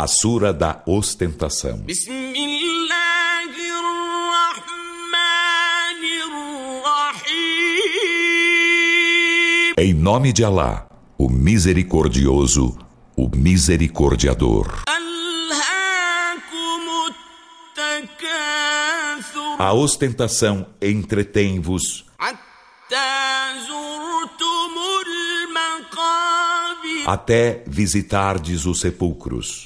A Sura da Ostentação. Em nome de Alá, o Misericordioso, o Misericordiador. A ostentação entretém-vos até visitardes os sepulcros.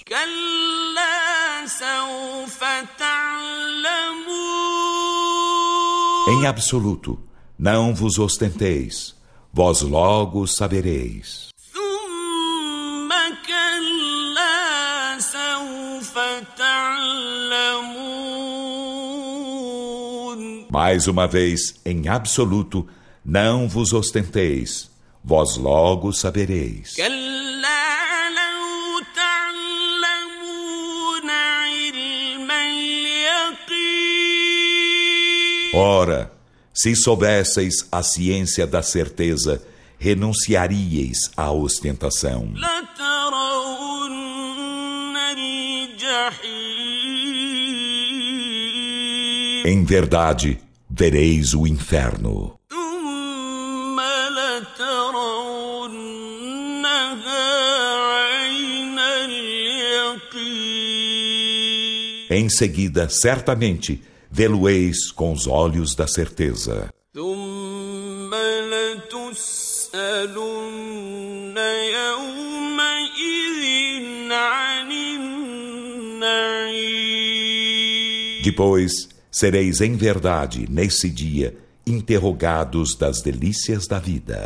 Em absoluto, não vos ostenteis, vós logo sabereis. Mais uma vez, em absoluto, não vos ostenteis, vós logo sabereis. Ora, se soubesseis a ciência da certeza, renunciaríeis à ostentação. Em verdade, vereis o inferno. Em seguida, certamente, vê-lo-eis com os olhos da certeza. Depois, sereis em verdade, nesse dia, interrogados das delícias da vida.